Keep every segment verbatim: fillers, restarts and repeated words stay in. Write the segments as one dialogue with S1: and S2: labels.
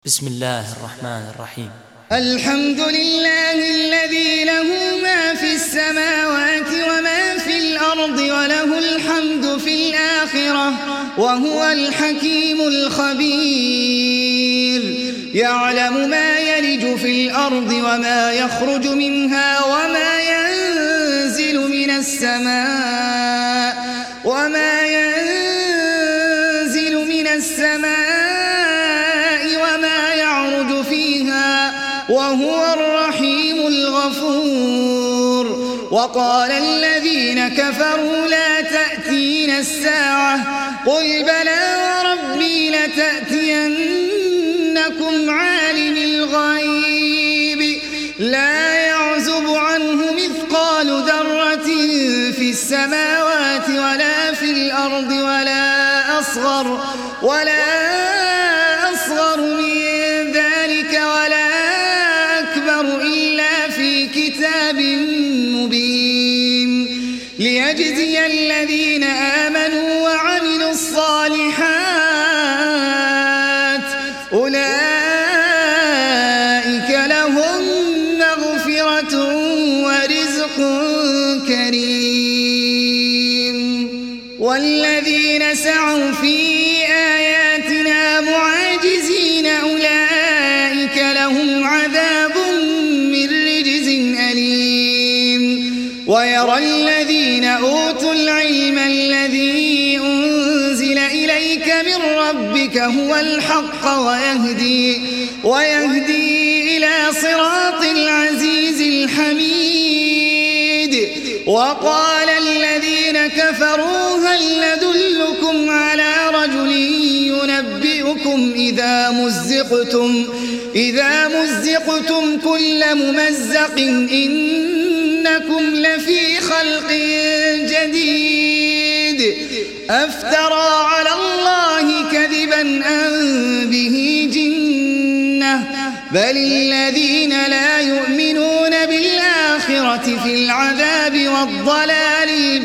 S1: بسم الله الرحمن الرحيم.
S2: الحمد لله الذي له ما في السماوات وما في الأرض وله الحمد في الآخرة وهو الحكيم الخبير. يعلم ما يلج في الأرض وما يخرج منها وما ينزل من السماء وما ينزل من السماء وهو الرحيم الغفور. وقال الذين كفروا لا تأتينا الساعة قل بلى وربي لتأتينكم عالم الغيب لا يعزب عنه مثقال ذرة في السماوات ولا في الأرض ولا أصغر ولا أصغر من ذلك ولا إلا في كتاب مبين ليجزي الذين آمنوا وعملوا الصالحات أولئك لهم مغفرة ورزق كريم. والذين سعوا في آياتنا معاجزين أولئك لهم عذاب ويرى الذين أوتوا العلم الذي أنزل إليك من ربك هو الحق ويهدي, ويهدي إلى صراط العزيز الحميد. وقال الذين كفروا هل ندلكم على رجل ينبئكم إذا مزقتم, إذا مزقتم كل ممزق إنكم لفي خلق جديد أفترى على الله كذبا أم به جنة بل الذين لا يؤمنون بالآخرة في العذاب والضلال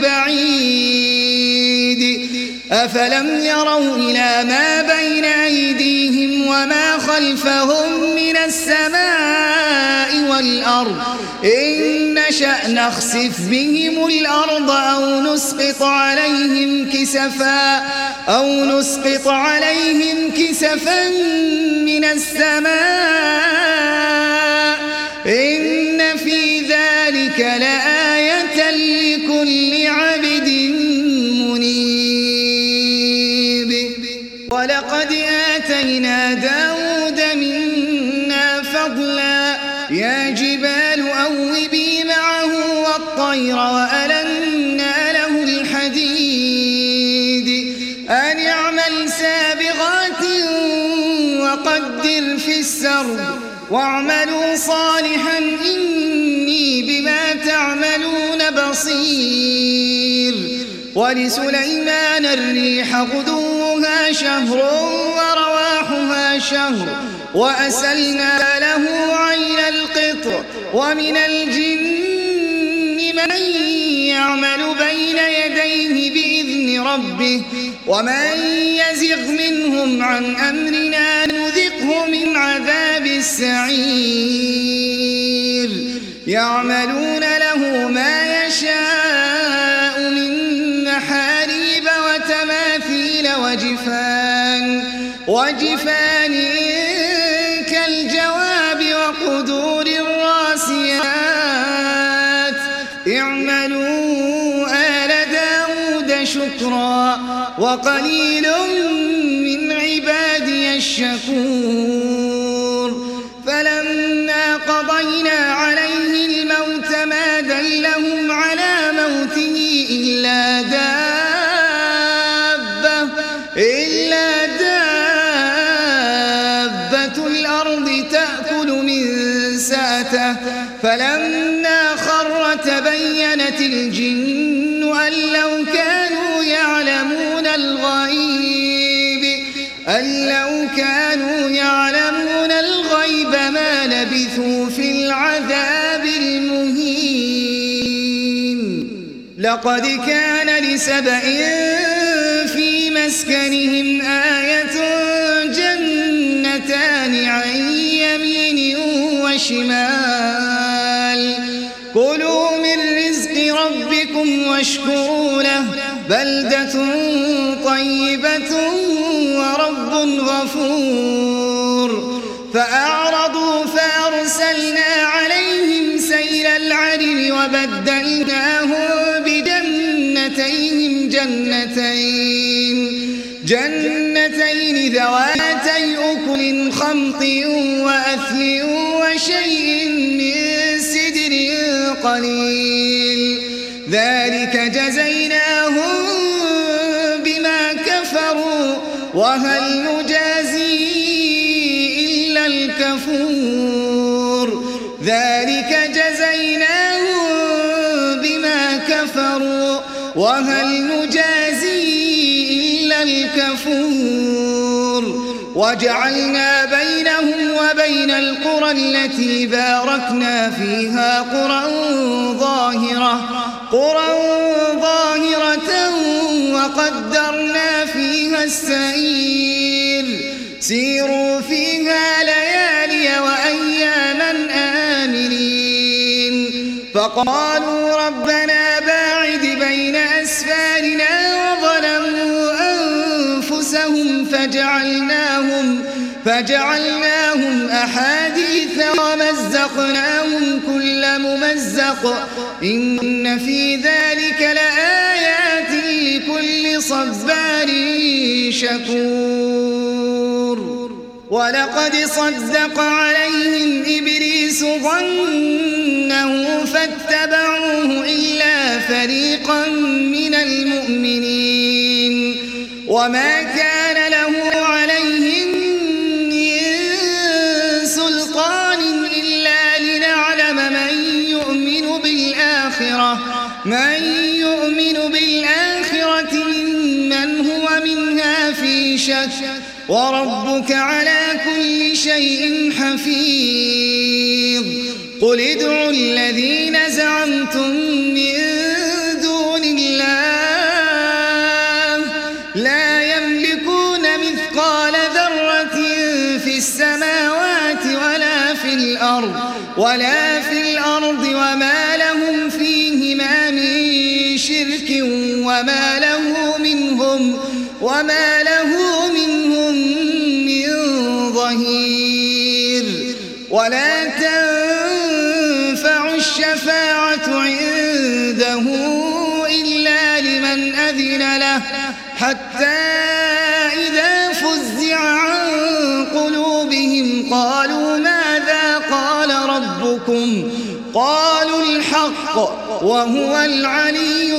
S2: البعيد. أفلم يروا إلى ما بين أيديهم وما خلفهم من السماء والأرض إن نشأ نخسف بهم الأرض أو نسقط عليهم كسفا أو نسقط عليهم كسفا من السماء إن في ذلك لآية لكل عبد منيب. ولقد آتينا داود منا فضلا يا جبال أوبي معه والطير وألنا له الحديد أن اعمل سابغات وقدر في السرد واعملوا صالحا إني بما تعملون بصير. ولسليمان الريح غدوها شهر ورواحها شهر وأسلنا له عين القطر ومن الجن من يعمل بين يديه بإذن ربه ومن يزغ منهم عن أمرنا نذقه من عذاب السعير. يعملون له ما يشاء من محاريب وتماثيل وجفان وجفان كالجواب وقدور الراسيات اعملوا آل داود شكرا وقليل من عبادي الشكور. فلما قضينا عليه الموت ما دلهم على موته إلا دابة إلا دابة الأرض تأكل من سأته فلما خر تبينت الجن أن لو كانوا يعلمون الغيب أن لو كانوا يعلمون الغيب ما لبثوا في العذاب المهين. لقد كان لسبإ في مسكنهم آية جنتان وشمال كلوا من رزق ربكم واشكروا له بلدة طيبة ورب غفور فأعرضوا فأرسلنا عليهم سيل العرم وبدلناهم بجنتيهم جنتين جنتين ذواتي أكل خمط وأثل وشيء من سدر قليل ذلك جزيناهم بما كفروا وهل نجازي إلا الكفور ذلك جزيناهم بما كفروا وهل نجازي إلا الكفور وجعلنا بينهم وبين القرى التي باركنا فيها قرى ظاهرة قرى ظاهرة وقدرنا فيها السير سيروا فيها ليالي وأياما آمنين فقالوا ربنا باعد بين أسفارنا وظلموا أنفسهم فجعلناهم فجعلناهم أحاديث ومزقناهم كل ممزق إن في ذلك لآيات لكل صبار شكور ولقد صدق عليهم إبليس ظنه فاتبعوه إلا فريقا من المؤمنين وما كان له عليهم من سلطان إلا لنعلم من يؤمن بالآخرة من يؤمن بالآخرة ممن هو منها في شك وربك على كل شيء حفيظ قل ادعوا الذين زعمتم من دون الله لا يملكون مثقال ذرة في السماوات ولا في الأرض ولا في الأرض وما لهم فيهما من شرك وما له منهم وما له منهم من ظهير ولا تنفع الشفاعة عنده إلا لمن أذن له حتى إذا فزع عن قلوبهم قالوا ماذا قال ربكم قالوا الحق وهو العلي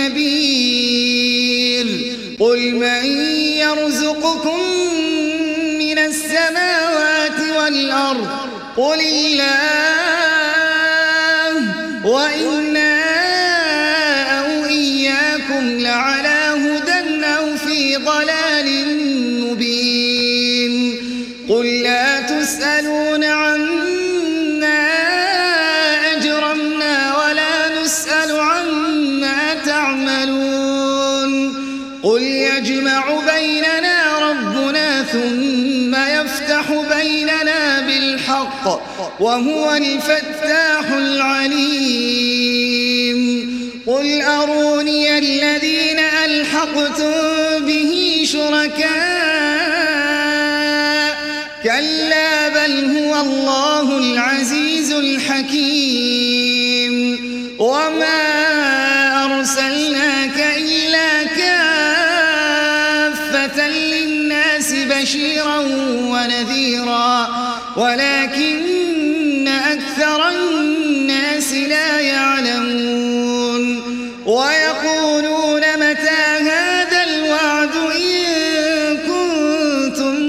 S2: الكبير قل من يرزقكم من السماوات والأرض قل الله وإنا أو إياكم لعلى هدى أو في ضلال مبين قل لا تسألون عنا أجرمنا ولا نسأل عما تعملون قل يجمع بيننا ربنا ثم يفتح بيننا بالحق وهو الفتاح العليم قل أروني الذين ألحقتم به شركاء كلا بل هو الله العزيز الحكيم وما أرسلناك إلا كافة للناس بشيرا ونذيرا ولكن أكثر الناس لا يعلمون ويقولون متى هذا الوعد إن كنتم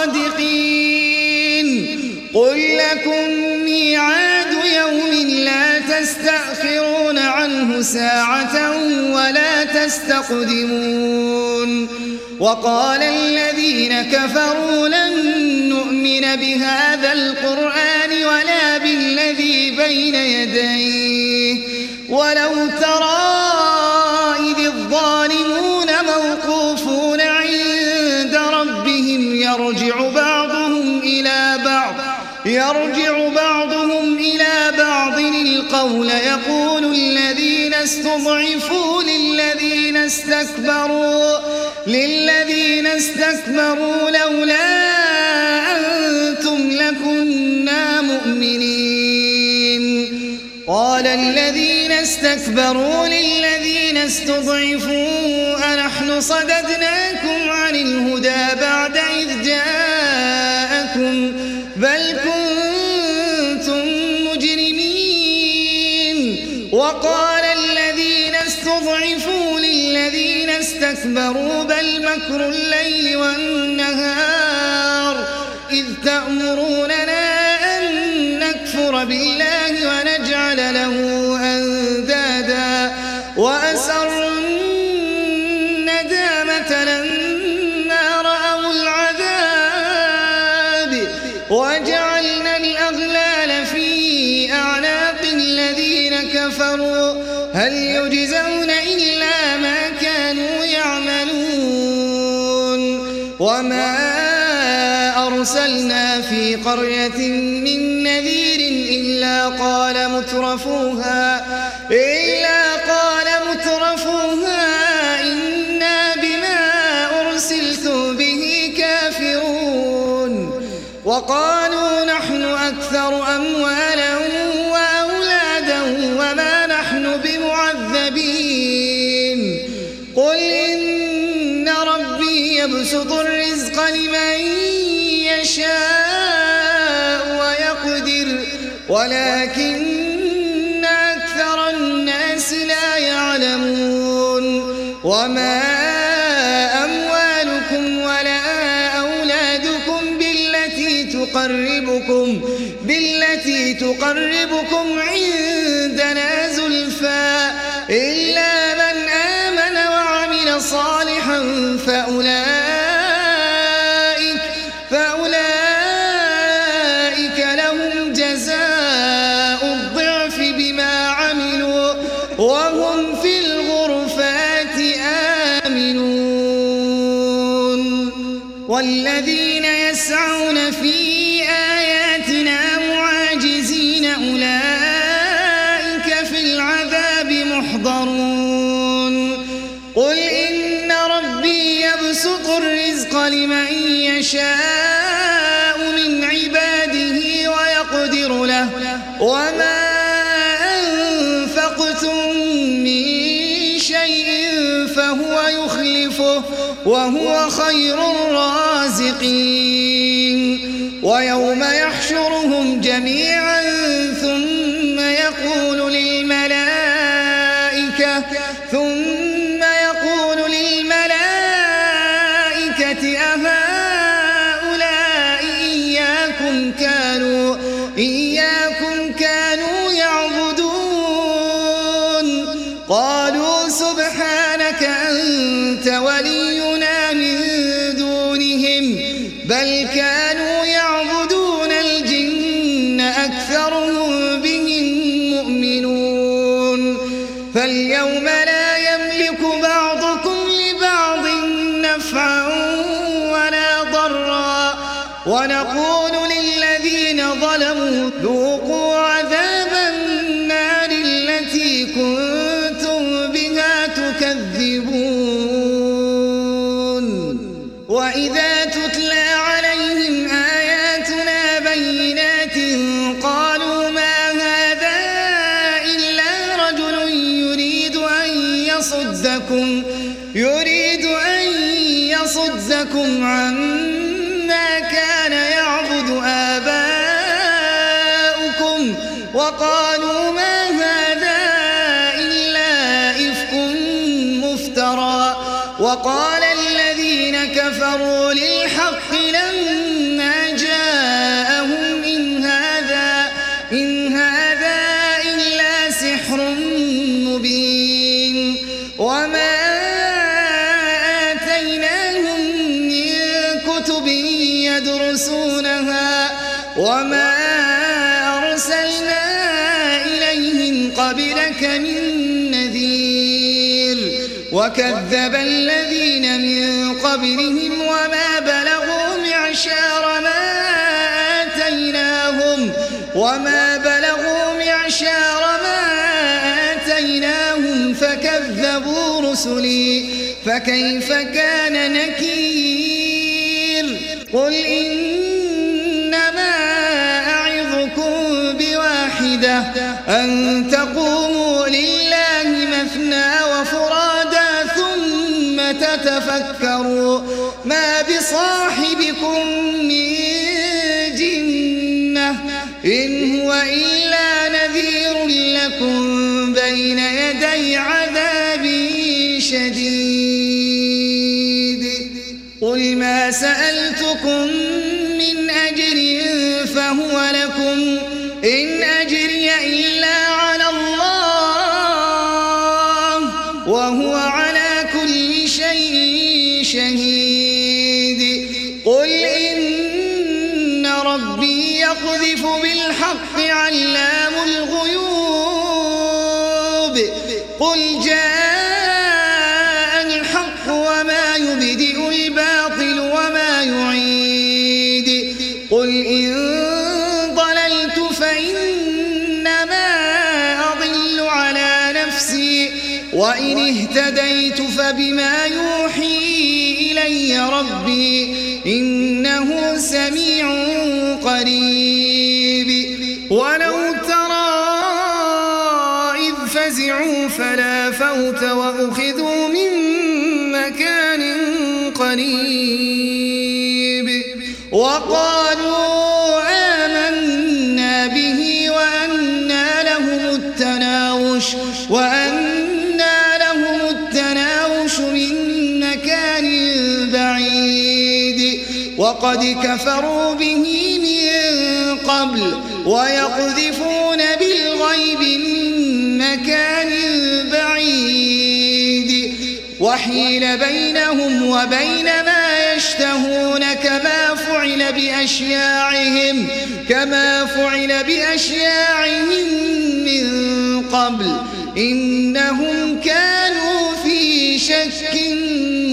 S2: صادقين قل لكم ميعاد يوم لا تستأخرون عنه ساعة ولا تستقدمون وقال الذين كفروا لن نؤمن بهذا القرآن ولا بالذي بين يديه ولو ترى إذ الظالمون موقوفون عند ربهم يرجع بعضهم إلى بعض يرجع بعضهم إلى بعض القول يقول الذين استضعفوا للذين استكبروا للذين استكبروا لولا أنتم لكنا مؤمنين قال الذين استكبروا للذين استضعفوا أنحن صددناكم عن الهدى بعد إذ جاءكم بل كنتم مجرمين وقال الذين استضعفوا للذين استكبروا بل مكر الليل والنهار إذ تأمروننا أن نكفر بالله ونجعل له أندادا وأسروا الندامة لما رأوا العذاب وجعلنا الأغلال في أعناق الذين كفروا هل يجزون إلا ما كانوا يعملون وما أرسلنا في قرية من نذير إلا قال مترفوها إلا قال مترفوها إنا بما أرسلتم به كافرون وقالوا نحن أكثر أموالا وأولادا وما نحن بمعذبين قل إن ربي يبسط الرزق لمن يشاء ويقدر ولكن أكثر الناس لا يعلمون وما أموالكم ولا أولادكم بالتي تقربكم بالتي تقربكم عندنا زلفى إلا من آمن وعمل صالحا فأولئك فأولئك لهم جزاء الضعف بما عملوا وهم في الغرفات آمنون والذين يسعون في آياتنا معاجزين أولئك في العذاب محضرون قل إن ربي يبسط الرزق لمن يشاء من عباده ويقدر له وما أنفقتم من شيء فهو يخلفه وهو خير الرازقين ويوم يحشرهم جميعا ثم يقول للملائكة ثم يقول للملائكة أهؤلاء إياكم كانوا إياكم كانوا يعبدون قالوا سبحانك أنت ولينا من دونهم بل كانوا يعبدون الجن أكثرهم بهم مؤمنون فاليوم لا يملك بعضكم لبعض نفعا ولا ضرا ونقول للذين ظلموا ذوقوا عذاب النار التي كنتم بها تكذبون وإذا تتلى عليهم آياتنا بينات قالوا ما هذا إلا رجل يريد أن يصدكم يريد أن يصدكم عما كان يعبد آباؤكم وقالوا ما هذا إلا إفك مفترى وقال الذين كفروا للحق لما جاءهم إن هذا إن هذا إلا سحر مبين وما آتيناهم من كتب يدرسونها وما أرسلنا إليهم قبلك من نذير وكذب الذين من قبلهم وما بلغوا معشار ما آتيناهم وما بلغوا معشار ما آتيناهم فكذبوا رسلي فكيف كان نكير قل إنما أعظكم بواحدة أن تقوموا لله مثنى وفرادا ثم تتفكروا ما بصاحبكم من جنة إن هو إلا نذير لكم بين يدي عذاب شديد قل ما سألتكم من أجر فهو لكم إن أجري إلا على الله وهو على كل شيء شهيد قل إن ربي يقذف بالحق علام الغيوب قل جاء الحق وما يبدئ الباطل وما يعيد قل إن ضللت فإنما أضل على نفسي وإن اهتديت فبما يوحي إلي ربي إنه سميع قريب ولو ترى إذ فزعوا فلا فوت وأخذوا من مكان قريب وقالوا آمنا به وأنى لهم التناوش وأنى لهم التناوش من مكان بعيد وقد كفروا به من قبل ويقذفون بالغيب من مكان بعيد وحيل بينهم وبين ما يشتهون كما فعل بأشياعهم كما فعل بأشياعهم من قبل إنهم كانوا في شك